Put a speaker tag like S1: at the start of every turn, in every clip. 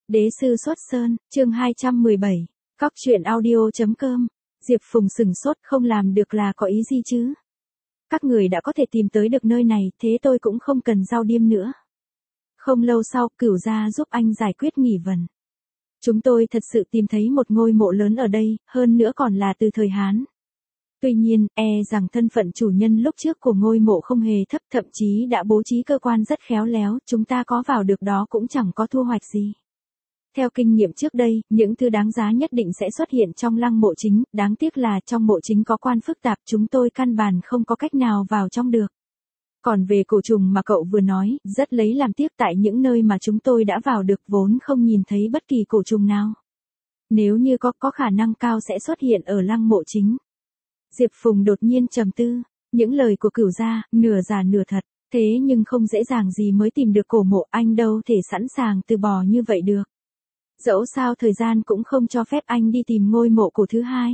S1: Đế sư xuất sơn, chương 217, Cóc truyện audio.com, Diệp Phùng sừng sốt không làm được là có ý gì chứ? Các người đã có thể tìm tới được nơi này, thế tôi cũng không cần giao điêm nữa. Không lâu sau, Cửu gia giúp anh giải quyết nghỉ vần. Chúng tôi thật sự tìm thấy một ngôi mộ lớn ở đây, hơn nữa còn là từ thời Hán. Tuy nhiên, rằng thân phận chủ nhân lúc trước của ngôi mộ không hề thấp, thậm chí đã bố trí cơ quan rất khéo léo, chúng ta có vào được đó cũng chẳng có thu hoạch gì. Theo kinh nghiệm trước đây, những thứ đáng giá nhất định sẽ xuất hiện trong lăng mộ chính, đáng tiếc là trong mộ chính có quan phức tạp, chúng tôi căn bản không có cách nào vào trong được. Còn về cổ trùng mà cậu vừa nói, rất lấy làm tiếc tại những nơi mà chúng tôi đã vào được vốn không nhìn thấy bất kỳ cổ trùng nào. Nếu như có khả năng cao sẽ xuất hiện ở lăng mộ chính. Diệp Phùng đột nhiên trầm tư, những lời của Cửu gia, nửa giả nửa thật, thế nhưng không dễ dàng gì mới tìm được cổ mộ, anh đâu thể sẵn sàng từ bỏ như vậy được. Dẫu sao thời gian cũng không cho phép anh đi tìm ngôi mộ cổ thứ hai.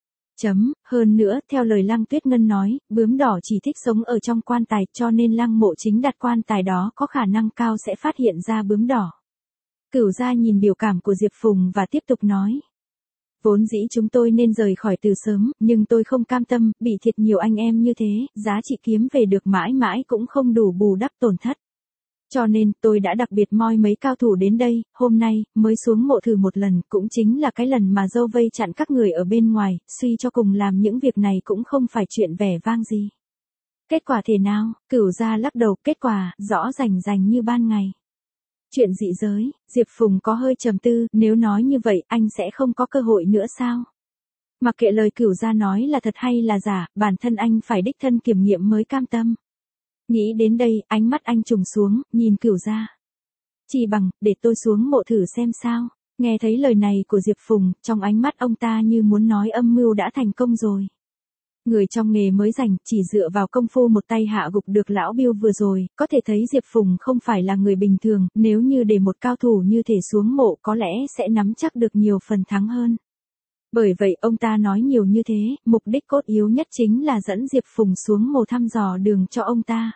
S1: Hơn nữa, theo lời Lăng Tuyết Ngân nói, bướm đỏ chỉ thích sống ở trong quan tài, cho nên lăng mộ chính đặt quan tài đó có khả năng cao sẽ phát hiện ra bướm đỏ. Cửu gia nhìn biểu cảm của Diệp Phùng và tiếp tục nói. Vốn dĩ chúng tôi nên rời khỏi từ sớm, nhưng tôi không cam tâm, bị thiệt nhiều anh em như thế, giá trị kiếm về được mãi mãi cũng không đủ bù đắp tổn thất. Cho nên, tôi đã đặc biệt moi mấy cao thủ đến đây, hôm nay, mới xuống mộ thử một lần, cũng chính là cái lần mà dâu vây chặn các người ở bên ngoài, suy cho cùng làm những việc này cũng không phải chuyện vẻ vang gì. Kết quả thế nào? Cửu gia lắc đầu, kết quả, rõ rành rành như ban ngày. Chuyện dị giới, Diệp Phùng có hơi trầm tư, nếu nói như vậy, anh sẽ không có cơ hội nữa sao? Mặc kệ lời Cửu gia nói là thật hay là giả, bản thân anh phải đích thân kiểm nghiệm mới cam tâm. Nghĩ đến đây, ánh mắt anh trùng xuống, nhìn Cửu gia. Chỉ bằng, để tôi xuống mộ thử xem sao. Nghe thấy lời này của Diệp Phùng, trong ánh mắt ông ta như muốn nói âm mưu đã thành công rồi. Người trong nghề mới rành, chỉ dựa vào công phu một tay hạ gục được lão Biêu vừa rồi, có thể thấy Diệp Phùng không phải là người bình thường, nếu như để một cao thủ như thể xuống mộ có lẽ sẽ nắm chắc được nhiều phần thắng hơn. Bởi vậy ông ta nói nhiều như thế, mục đích cốt yếu nhất chính là dẫn Diệp Phùng xuống mộ thăm dò đường cho ông ta.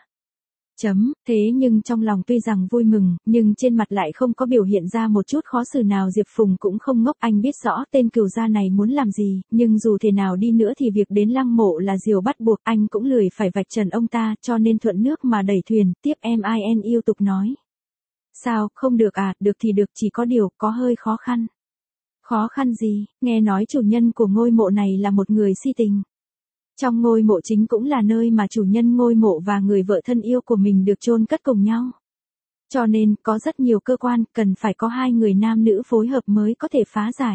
S1: Thế nhưng trong lòng tuy rằng vui mừng, nhưng trên mặt lại không có biểu hiện ra một chút khó xử nào. Diệp Phùng cũng không ngốc, anh biết rõ tên Cửu gia này muốn làm gì, nhưng dù thế nào đi nữa thì việc đến lăng mộ là điều bắt buộc, anh cũng lười phải vạch trần ông ta, cho nên thuận nước mà đẩy thuyền, tiếp MIN yêu tục nói. Sao, không được à, được thì được, chỉ có điều, có hơi khó khăn. Khó khăn gì, nghe nói chủ nhân của ngôi mộ này là một người si tình. Trong ngôi mộ chính cũng là nơi mà chủ nhân ngôi mộ và người vợ thân yêu của mình được chôn cất cùng nhau. Cho nên, có rất nhiều cơ quan, cần phải có hai người nam nữ phối hợp mới có thể phá giải.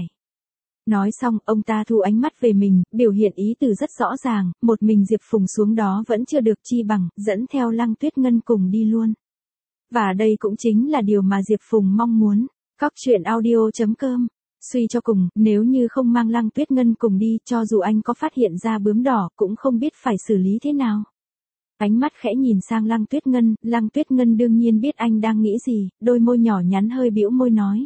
S1: Nói xong, ông ta thu ánh mắt về mình, biểu hiện ý từ rất rõ ràng, một mình Diệp Phùng xuống đó vẫn chưa được, chi bằng, dẫn theo Lăng Tuyết Ngân cùng đi luôn. Và đây cũng chính là điều mà Diệp Phùng mong muốn. Cóc truyện audio.com. Suy cho cùng, nếu như không mang Lăng Tuyết Ngân cùng đi, cho dù anh có phát hiện ra bướm đỏ, cũng không biết phải xử lý thế nào. Ánh mắt khẽ nhìn sang Lăng Tuyết Ngân đương nhiên biết anh đang nghĩ gì, đôi môi nhỏ nhắn hơi bĩu môi nói.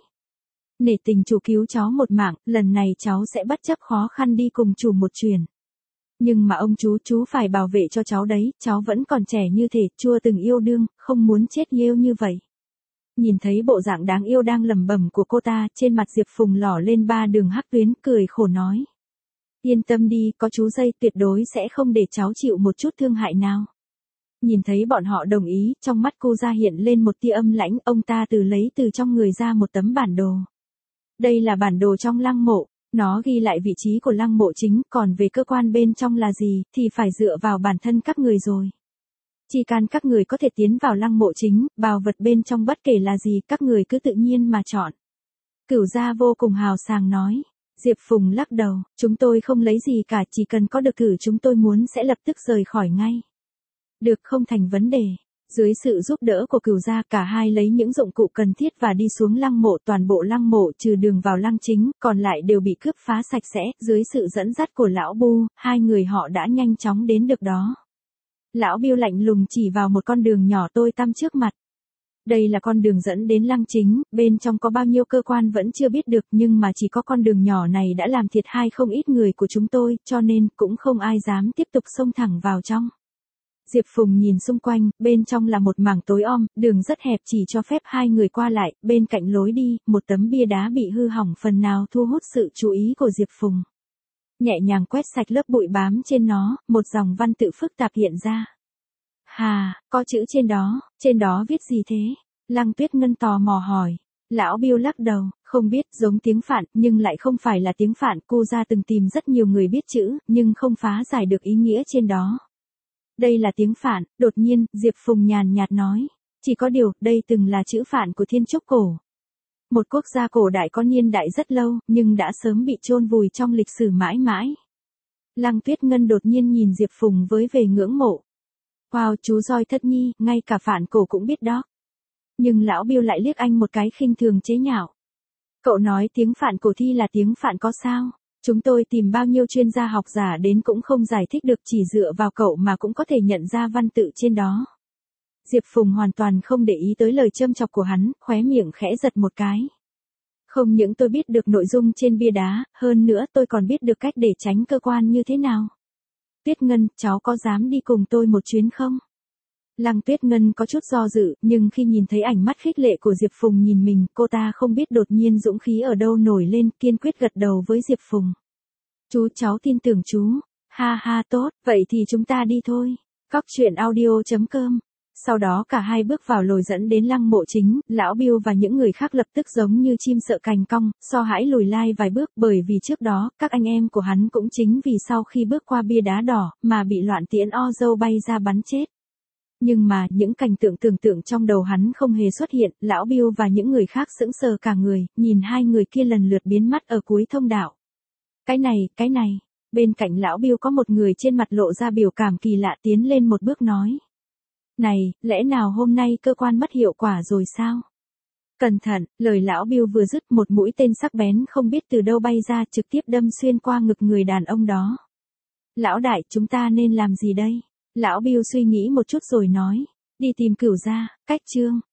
S1: Nể tình chủ cứu cháu một mạng, lần này cháu sẽ bất chấp khó khăn đi cùng chủ một chuyền. Nhưng mà ông chú phải bảo vệ cho cháu đấy, cháu vẫn còn trẻ như thể, chưa từng yêu đương, không muốn chết yêu như vậy. Nhìn thấy bộ dạng đáng yêu đang lẩm bẩm của cô ta, trên mặt Diệp Phùng lỏ lên 3 đường hắc tuyến, cười khổ nói. Yên tâm đi, có chú dây, tuyệt đối sẽ không để cháu chịu một chút thương hại nào. Nhìn thấy bọn họ đồng ý, trong mắt cô ra hiện lên một tia âm lãnh, ông ta lấy từ trong người ra một tấm bản đồ. Đây là bản đồ trong lăng mộ, nó ghi lại vị trí của lăng mộ chính, còn về cơ quan bên trong là gì, thì phải dựa vào bản thân các người rồi. Chỉ cần các người có thể tiến vào lăng mộ chính, bảo vật bên trong bất kể là gì, các người cứ tự nhiên mà chọn. Cửu gia vô cùng hào sảng nói. Diệp Phùng lắc đầu, chúng tôi không lấy gì cả, chỉ cần có được thử chúng tôi muốn sẽ lập tức rời khỏi ngay. Được, không thành vấn đề. Dưới sự giúp đỡ của Cửu gia, cả hai lấy những dụng cụ cần thiết và đi xuống lăng mộ, toàn bộ lăng mộ trừ đường vào lăng chính, còn lại đều bị cướp phá sạch sẽ, dưới sự dẫn dắt của lão Bu, hai người họ đã nhanh chóng đến được đó. Lão Biêu lạnh lùng chỉ vào một con đường nhỏ tối tăm trước mặt. Đây là con đường dẫn đến lăng chính, bên trong có bao nhiêu cơ quan vẫn chưa biết được, nhưng mà chỉ có con đường nhỏ này đã làm thiệt hại không ít người của chúng tôi, cho nên cũng không ai dám tiếp tục xông thẳng vào trong. Diệp Phùng nhìn xung quanh, bên trong là một mảng tối om, đường rất hẹp chỉ cho phép hai người qua lại, bên cạnh lối đi, một tấm bia đá bị hư hỏng phần nào thu hút sự chú ý của Diệp Phùng. Nhẹ nhàng quét sạch lớp bụi bám trên nó, một dòng văn tự phức tạp hiện ra. Hà, có chữ trên đó viết gì thế? Lăng Tuyết Ngân tò mò hỏi. Lão Bill lắc đầu, không biết, giống tiếng Phạn, nhưng lại không phải là tiếng Phạn. Cô ra từng tìm rất nhiều người biết chữ, nhưng không phá giải được ý nghĩa trên đó. Đây là tiếng Phạn, đột nhiên, Diệp Phùng nhàn nhạt nói. Chỉ có điều, đây từng là chữ Phạn của Thiên Trúc Cổ. Một quốc gia cổ đại có niên đại rất lâu, nhưng đã sớm bị chôn vùi trong lịch sử mãi mãi. Lăng Tuyết Ngân đột nhiên nhìn Diệp Phùng với vẻ ngưỡng mộ. Wow, chú roi thất nhi, ngay cả Phạn cổ cũng biết đó. Nhưng lão Bill lại liếc anh một cái khinh thường chế nhạo. Cậu nói tiếng Phạn cổ thi là tiếng Phạn có sao? Chúng tôi tìm bao nhiêu chuyên gia học giả đến cũng không giải thích được, chỉ dựa vào cậu mà cũng có thể nhận ra văn tự trên đó. Diệp Phùng hoàn toàn không để ý tới lời châm chọc của hắn, khóe miệng khẽ giật một cái. Không những tôi biết được nội dung trên bia đá, hơn nữa tôi còn biết được cách để tránh cơ quan như thế nào. Tuyết Ngân, cháu có dám đi cùng tôi một chuyến không? Lăng Tuyết Ngân có chút do dự, nhưng khi nhìn thấy ánh mắt khích lệ của Diệp Phùng nhìn mình, cô ta không biết đột nhiên dũng khí ở đâu nổi lên, kiên quyết gật đầu với Diệp Phùng. Cháu tin tưởng chú. Ha ha tốt, vậy thì chúng ta đi thôi. Cóc truyện audio.com. Sau đó cả hai bước vào lối dẫn đến lăng mộ chính, lão Bill và những người khác lập tức giống như chim sợ cành cong, so hãi lùi lai vài bước, bởi vì trước đó, các anh em của hắn cũng chính vì sau khi bước qua bia đá đỏ, mà bị loạn tiễn o dâu bay ra bắn chết. Nhưng mà, những cảnh tượng tưởng tượng trong đầu hắn không hề xuất hiện, lão Bill và những người khác sững sờ cả người, nhìn hai người kia lần lượt biến mất ở cuối thông đạo. Cái này, bên cạnh lão Bill có một người trên mặt lộ ra biểu cảm kỳ lạ tiến lên một bước nói. Này, lẽ nào hôm nay cơ quan mất hiệu quả rồi sao? Cẩn thận, lời lão Bill vừa dứt, một mũi tên sắc bén không biết từ đâu bay ra trực tiếp đâm xuyên qua ngực người đàn ông đó. Lão đại, chúng ta nên làm gì đây? Lão Bill suy nghĩ một chút rồi nói. Đi tìm Cửu gia, cách chương.